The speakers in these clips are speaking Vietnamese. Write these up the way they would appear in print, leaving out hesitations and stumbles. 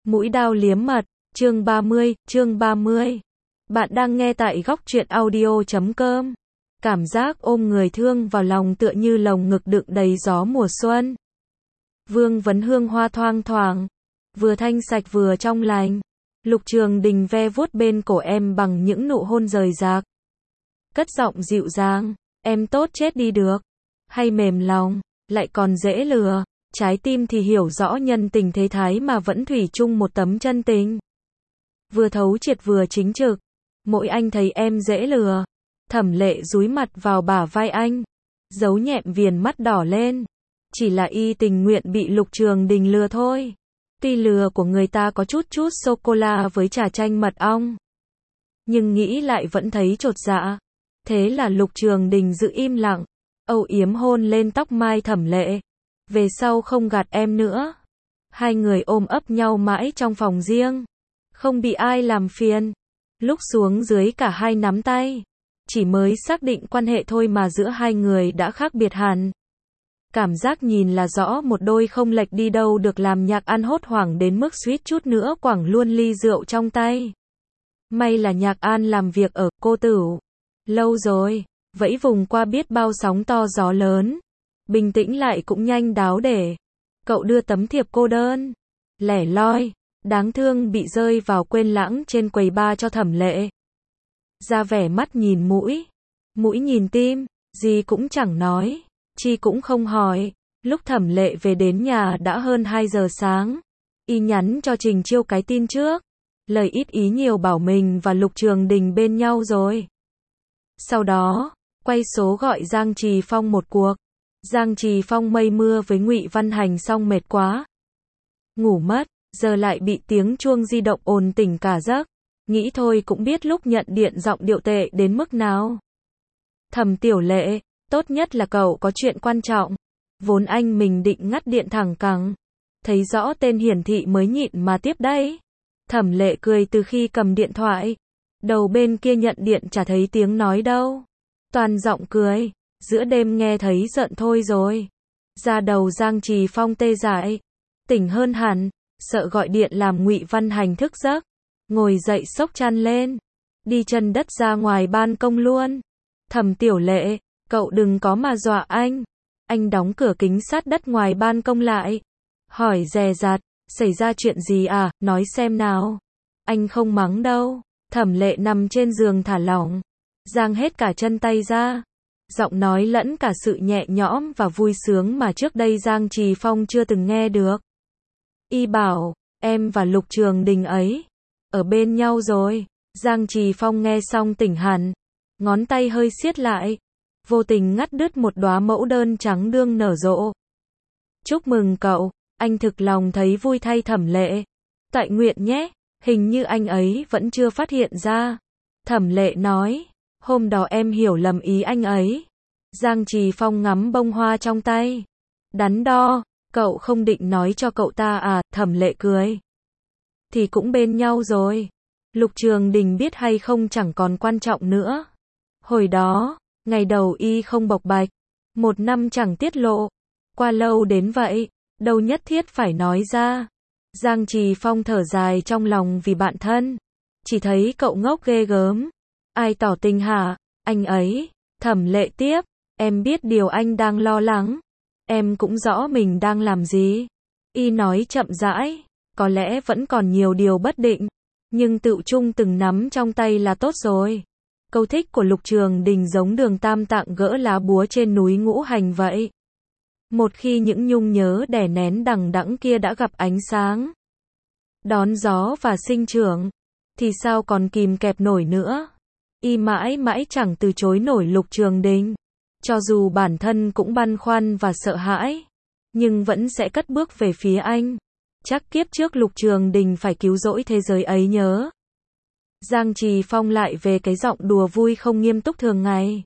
Mũi dao liếm mật, chương 30. Bạn đang nghe tại góc truyện audio.com. Cảm giác ôm người thương vào lòng tựa như lồng ngực đựng đầy gió mùa xuân. Vương vấn hương hoa thoang thoảng, vừa thanh sạch vừa trong lành. Lục Trường Đình ve vuốt bên cổ em bằng những nụ hôn rời rạc. Cất giọng dịu dàng, em tốt chết đi được. Hay mềm lòng, lại còn dễ lừa. Trái tim thì hiểu rõ nhân tình thế thái mà vẫn thủy chung một tấm chân tình. Vừa thấu triệt vừa chính trực. Mỗi anh thấy em dễ lừa. Thẩm Lệ dúi mặt vào bả vai anh. Giấu nhẹm viền mắt đỏ lên. Chỉ là y tình nguyện bị Lục Trường Đình lừa thôi. Tuy lừa của người ta có chút sô-cô-la với trà chanh mật ong. Nhưng nghĩ lại vẫn thấy chột dạ. Thế là Lục Trường Đình giữ im lặng. Âu yếm hôn lên tóc mai Thẩm Lệ. Về sau không gạt em nữa. Hai người ôm ấp nhau mãi trong phòng riêng. Không bị ai làm phiền. Lúc xuống dưới cả hai nắm tay. Chỉ mới xác định quan hệ thôi mà giữa hai người đã khác biệt hẳn. Cảm giác nhìn là rõ một đôi không lệch đi đâu được. Làm Nhạc An hốt hoảng đến mức suýt chút nữa quẳng luôn ly rượu trong tay. May là Nhạc An làm việc ở Cô Tửu lâu rồi, vẫy vùng qua biết bao sóng to gió lớn. Bình tĩnh lại cũng nhanh đáo để. Cậu đưa tấm thiệp cô đơn lẻ loi, đáng thương bị rơi vào quên lãng trên quầy bar cho Thẩm Lệ. Ra vẻ mắt nhìn mũi, mũi nhìn tim, gì cũng chẳng nói, chi cũng không hỏi. Lúc Thẩm Lệ về đến nhà đã hơn 2 giờ sáng. Y nhắn cho Trình Chiêu cái tin trước. Lời ít ý nhiều bảo mình và Lục Trường Đình bên nhau rồi. Sau đó, quay số gọi Giang Trì Phong một cuộc. Giang Trì Phong mây mưa với Ngụy Văn Hành xong mệt quá. Ngủ mất, giờ lại bị tiếng chuông di động ồn tỉnh cả giấc. Nghĩ thôi cũng biết lúc nhận điện giọng điệu tệ đến mức nào. Thẩm Tiểu Lệ, tốt nhất là cậu có chuyện quan trọng. Vốn anh mình định ngắt điện thẳng cẳng. Thấy rõ tên hiển thị mới nhịn mà tiếp đấy. Thẩm Lệ cười từ khi cầm điện thoại. Đầu bên kia nhận điện chả thấy tiếng nói đâu. Toàn giọng cười. Giữa đêm nghe thấy giận thôi rồi. Da đầu Giang Trì Phong tê dại. Tỉnh hơn hẳn. Sợ gọi điện làm Ngụy Văn Hành thức giấc. Ngồi dậy xốc chăn lên. Đi chân đất ra ngoài ban công luôn. Thẩm Tiểu Lệ, cậu đừng có mà dọa anh. Anh đóng cửa kính sát đất ngoài ban công lại. Hỏi dè dặt, xảy ra chuyện gì à, nói xem nào. Anh không mắng đâu. Thẩm Lệ nằm trên giường thả lỏng. Giang hết cả chân tay ra. Giọng nói lẫn cả sự nhẹ nhõm và vui sướng mà trước đây Giang Trì Phong chưa từng nghe được. Y bảo, em và Lục Trường Đình ấy ở bên nhau rồi. Giang Trì Phong nghe xong tỉnh hẳn. Ngón tay hơi siết lại. Vô tình ngắt đứt một đóa mẫu đơn trắng đương nở rộ. Chúc mừng cậu, anh thực lòng thấy vui thay Thẩm Lệ. Tại nguyện nhé, hình như anh ấy vẫn chưa phát hiện ra. Thẩm Lệ nói, hôm đó em hiểu lầm ý anh ấy. Giang Trì Phong ngắm bông hoa trong tay. Đắn đo, cậu không định nói cho cậu ta à, Thẩm Lệ cười. Thì cũng bên nhau rồi. Lục Trường Đình biết hay không chẳng còn quan trọng nữa. Hồi đó, ngày đầu y không bộc bạch. 1 năm chẳng tiết lộ. Qua lâu đến vậy, đâu nhất thiết phải nói ra. Giang Trì Phong thở dài trong lòng vì bạn thân. Chỉ thấy cậu ngốc ghê gớm. Ai tỏ tình hả? Anh ấy. Thẩm Lệ tiếp. Em biết điều anh đang lo lắng. Em cũng rõ mình đang làm gì. Y nói chậm rãi. Có lẽ vẫn còn nhiều điều bất định. Nhưng tự chung từng nắm trong tay là tốt rồi. Câu thích của Lục Trường Đình giống Đường Tam Tạng gỡ lá búa trên núi Ngũ Hành vậy. Một khi những nhung nhớ đè nén đằng đẵng kia đã gặp ánh sáng, đón gió và sinh trưởng, thì sao còn kìm kẹp nổi nữa. Y mãi mãi chẳng từ chối nổi Lục Trường Đình. Cho dù bản thân cũng băn khoăn và sợ hãi, nhưng vẫn sẽ cất bước về phía anh. Chắc kiếp trước Lục Trường Đình phải cứu rỗi thế giới ấy nhớ. Giang Trì Phong lại về cái giọng đùa vui không nghiêm túc thường ngày.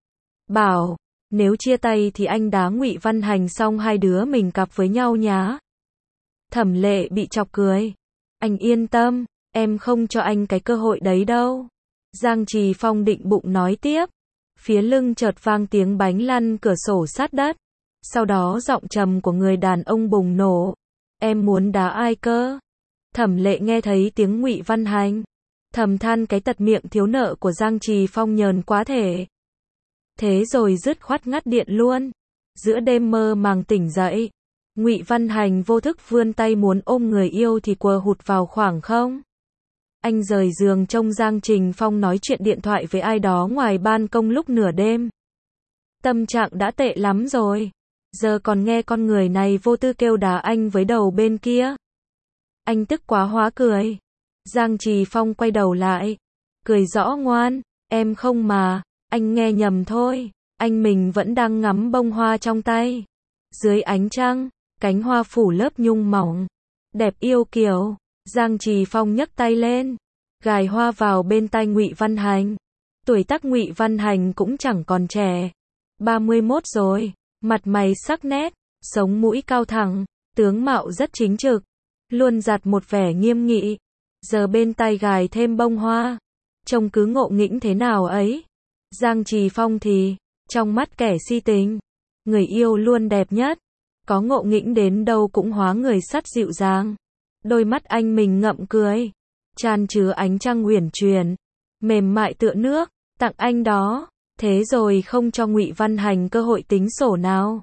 Bảo, nếu chia tay thì anh đá Ngụy Văn Hành xong hai đứa mình cặp với nhau nhá. Thẩm Lệ bị chọc cười. Anh yên tâm, em không cho anh cái cơ hội đấy đâu. Giang Trì Phong định bụng nói tiếp. Phía lưng chợt vang tiếng bánh lăn cửa sổ sát đất. Sau đó giọng trầm của người đàn ông bùng nổ. Em muốn đá ai cơ? Thẩm Lệ nghe thấy tiếng Ngụy Văn Hành, thầm than cái tật miệng thiếu nợ của Giang Trì Phong nhờn quá thể. Thế rồi dứt khoát ngắt điện luôn. Giữa đêm mơ màng tỉnh dậy, Ngụy Văn Hành vô thức vươn tay muốn ôm người yêu thì quờ hụt vào khoảng không. Anh rời giường trông Giang Trình Phong nói chuyện điện thoại với ai đó ngoài ban công lúc nửa đêm. Tâm trạng đã tệ lắm rồi. Giờ còn nghe con người này vô tư kêu đá anh với đầu bên kia. Anh tức quá hóa cười. Giang Trì Phong quay đầu lại. Cười rõ ngoan, em không mà, anh nghe nhầm thôi. Anh mình vẫn đang ngắm bông hoa trong tay. Dưới ánh trăng, cánh hoa phủ lớp nhung mỏng. Đẹp yêu kiều. Giang Trì Phong nhấc tay lên, gài hoa vào bên tai Ngụy Văn Hành. Tuổi tác Ngụy Văn Hành cũng chẳng còn trẻ. 31 rồi, mặt mày sắc nét, sống mũi cao thẳng, tướng mạo rất chính trực, luôn dặt một vẻ nghiêm nghị. Giờ bên tai gài thêm bông hoa, trông cứ ngộ nghĩnh thế nào ấy. Giang Trì Phong thì, trong mắt kẻ si tình, người yêu luôn đẹp nhất. Có ngộ nghĩnh đến đâu cũng hóa người sắt dịu dàng. Đôi mắt anh mình ngậm cười, tràn chứa ánh trăng uyển chuyển, mềm mại tựa nước, tặng anh đó. Thế rồi không cho Ngụy Văn Hành cơ hội tính sổ nào.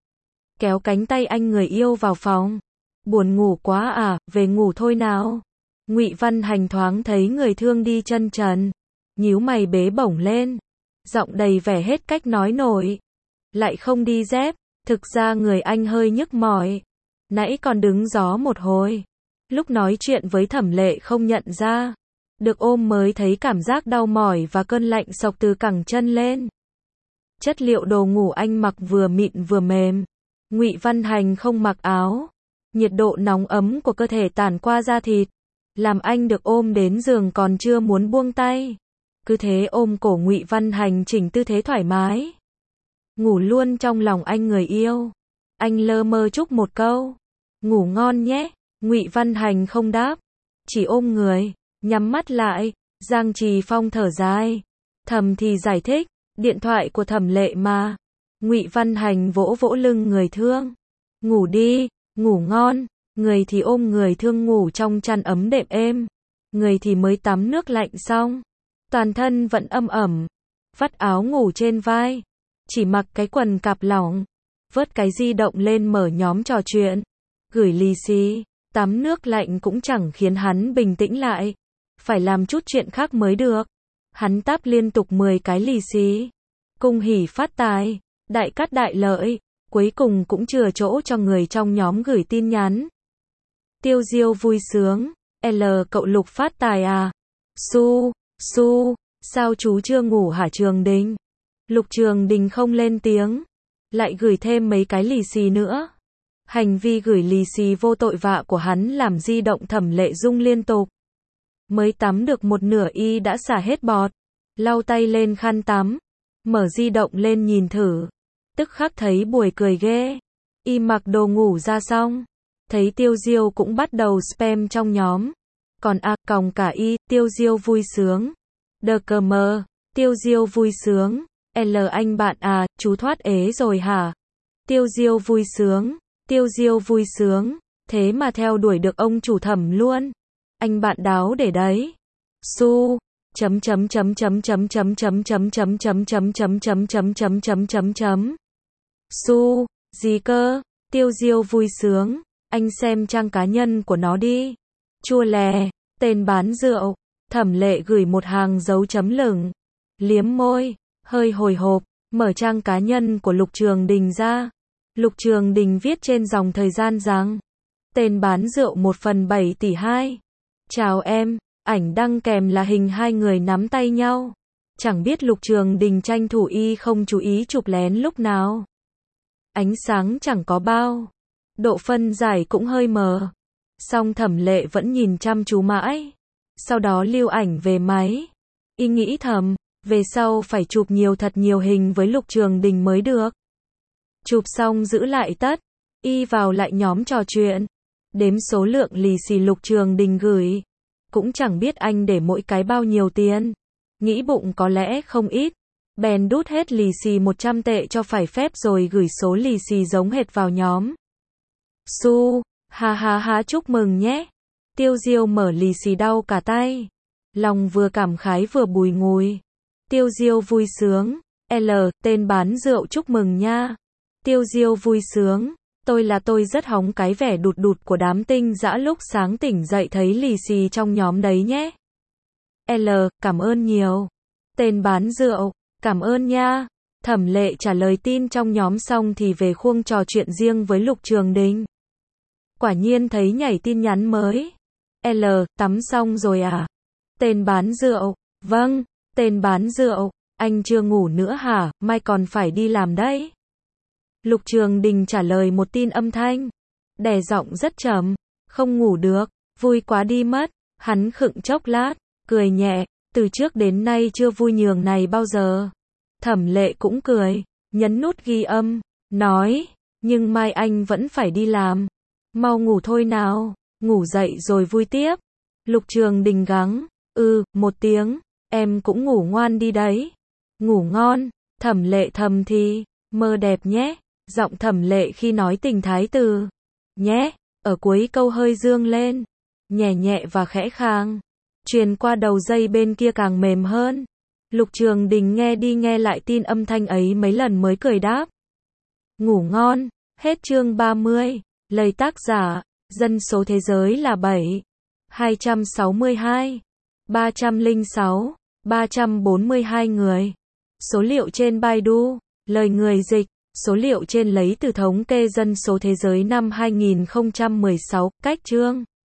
Kéo cánh tay anh người yêu vào phòng. Buồn ngủ quá à, về ngủ thôi nào. Ngụy Văn Hành thoáng thấy người thương đi chân trần, nhíu mày bế bổng lên, giọng đầy vẻ hết cách nói nổi. Lại không đi dép, thực ra người anh hơi nhức mỏi. Nãy còn đứng gió một hồi. Lúc nói chuyện với Thẩm Lệ không nhận ra. Được ôm mới thấy cảm giác đau mỏi và cơn lạnh xộc từ cẳng chân lên. Chất liệu đồ ngủ anh mặc vừa mịn vừa mềm. Ngụy Văn Hành không mặc áo. Nhiệt độ nóng ấm của cơ thể tản qua da thịt, làm anh được ôm đến giường còn chưa muốn buông tay. Cứ thế ôm cổ Ngụy Văn Hành chỉnh tư thế thoải mái. Ngủ luôn trong lòng anh người yêu. Anh lơ mơ chúc một câu. Ngủ ngon nhé. Ngụy Văn Hành không đáp, chỉ ôm người, nhắm mắt lại. Giang Trì Phong thở dài, thầm thì giải thích, điện thoại của Thẩm Lệ mà. Ngụy Văn Hành vỗ vỗ lưng người thương. Ngủ đi, ngủ ngon. Người thì ôm người thương ngủ trong chăn ấm đệm êm. Người thì mới tắm nước lạnh xong, toàn thân vẫn ấm ẩm. Vắt áo ngủ trên vai, chỉ mặc cái quần cạp lỏng. Vớt cái di động lên mở nhóm trò chuyện, gửi lì xì. Tắm nước lạnh cũng chẳng khiến hắn bình tĩnh lại. Phải làm chút chuyện khác mới được. Hắn táp liên tục 10 cái lì xì. Cung hỉ phát tài, đại cát đại lợi. Cuối cùng cũng chừa chỗ cho người trong nhóm gửi tin nhắn. Tiêu Diêu vui sướng. L cậu Lục phát tài à? Su, sao chú chưa ngủ hả Trường Đình? Lục Trường Đình không lên tiếng. Lại gửi thêm mấy cái lì xì nữa. Hành vi gửi lì xì vô tội vạ của hắn làm di động Thẩm Lệ rung liên tục. Mới tắm được một nửa y đã xả hết bọt. Lau tay lên khăn tắm. Mở di động lên nhìn thử. Tức khắc thấy buồn cười ghê. Y mặc đồ ngủ ra xong. Thấy Tiêu Diêu cũng bắt đầu spam trong nhóm. Còn còng cả y, Tiêu Diêu vui sướng. DKM, Tiêu Diêu vui sướng. L anh bạn à, chú thoát ế rồi hả? Tiêu Diêu vui sướng. Tiêu Diêu vui sướng, thế mà theo đuổi được ông chủ Thẩm luôn. Anh bạn đáo để đấy. Su Su, gì cơ? Tiêu Diêu vui sướng, anh xem trang cá nhân của nó đi. Chua lè, tên bán rượu. Thẩm Lệ gửi một hàng dấu chấm lửng. Liếm môi, hơi hồi hộp, mở trang cá nhân của Lục Trường Đình ra. Lục Trường Đình viết trên dòng thời gian rằng tên bán rượu 1/7 tỷ 2. Chào em, ảnh đăng kèm là hình hai người nắm tay nhau. Chẳng biết Lục Trường Đình tranh thủ y không chú ý chụp lén lúc nào. Ánh sáng chẳng có bao, độ phân giải cũng hơi mờ. Song Thẩm Lệ vẫn nhìn chăm chú mãi. Sau đó lưu ảnh về máy. Y nghĩ thầm, về sau phải chụp thật nhiều hình với Lục Trường Đình mới được. Chụp xong giữ lại tất. Y vào lại nhóm trò chuyện. Đếm số lượng lì xì Lục Trường Đình gửi. Cũng chẳng biết anh để mỗi cái bao nhiêu tiền. Nghĩ bụng có lẽ không ít. Bèn đút hết lì xì 100 tệ cho phải phép rồi gửi số lì xì giống hệt vào nhóm. Su, ha ha ha chúc mừng nhé. Tiêu Diêu mở lì xì đau cả tay. Lòng vừa cảm khái vừa bùi ngùi. Tiêu Diêu vui sướng. L, tên bán rượu chúc mừng nha. Tiêu Diêu vui sướng. Tôi rất hóng cái vẻ đụt đụt của đám tinh dã lúc sáng tỉnh dậy thấy lì xì trong nhóm đấy nhé. L, cảm ơn nhiều. Tên bán rượu, cảm ơn nha. Thẩm Lệ trả lời tin trong nhóm xong thì về khuôn trò chuyện riêng với Lục Trường Đình. Quả nhiên thấy nhảy tin nhắn mới. L, tắm xong rồi à? Tên bán rượu, vâng. Tên bán rượu, anh chưa ngủ nữa hả? Mai còn phải đi làm đấy. Lục Trường Đình trả lời một tin âm thanh, đè giọng rất trầm, không ngủ được, vui quá đi mất. Hắn khựng chốc lát, cười nhẹ, từ trước đến nay chưa vui nhường này bao giờ. Thẩm Lệ cũng cười, nhấn nút ghi âm, nói, nhưng mai anh vẫn phải đi làm. Mau ngủ thôi nào, ngủ dậy rồi vui tiếp. Lục Trường Đình gắng, một tiếng, em cũng ngủ ngoan đi đấy. Ngủ ngon, Thẩm Lệ thầm thì, mơ đẹp nhé. Giọng Thẩm Lệ khi nói tình thái từ nhé, ở cuối câu hơi dương lên, nhẹ nhẹ và khẽ khàng, truyền qua đầu dây bên kia càng mềm hơn. Lục Trường Đình nghe đi nghe lại tin âm thanh ấy mấy lần mới cười đáp. Ngủ ngon. Hết chương 30. Lời tác giả, dân số thế giới là 7.262, 306, 342 người. Số liệu trên Baidu, lời người dịch. Số liệu trên lấy từ thống kê dân số thế giới năm 2016, cách chương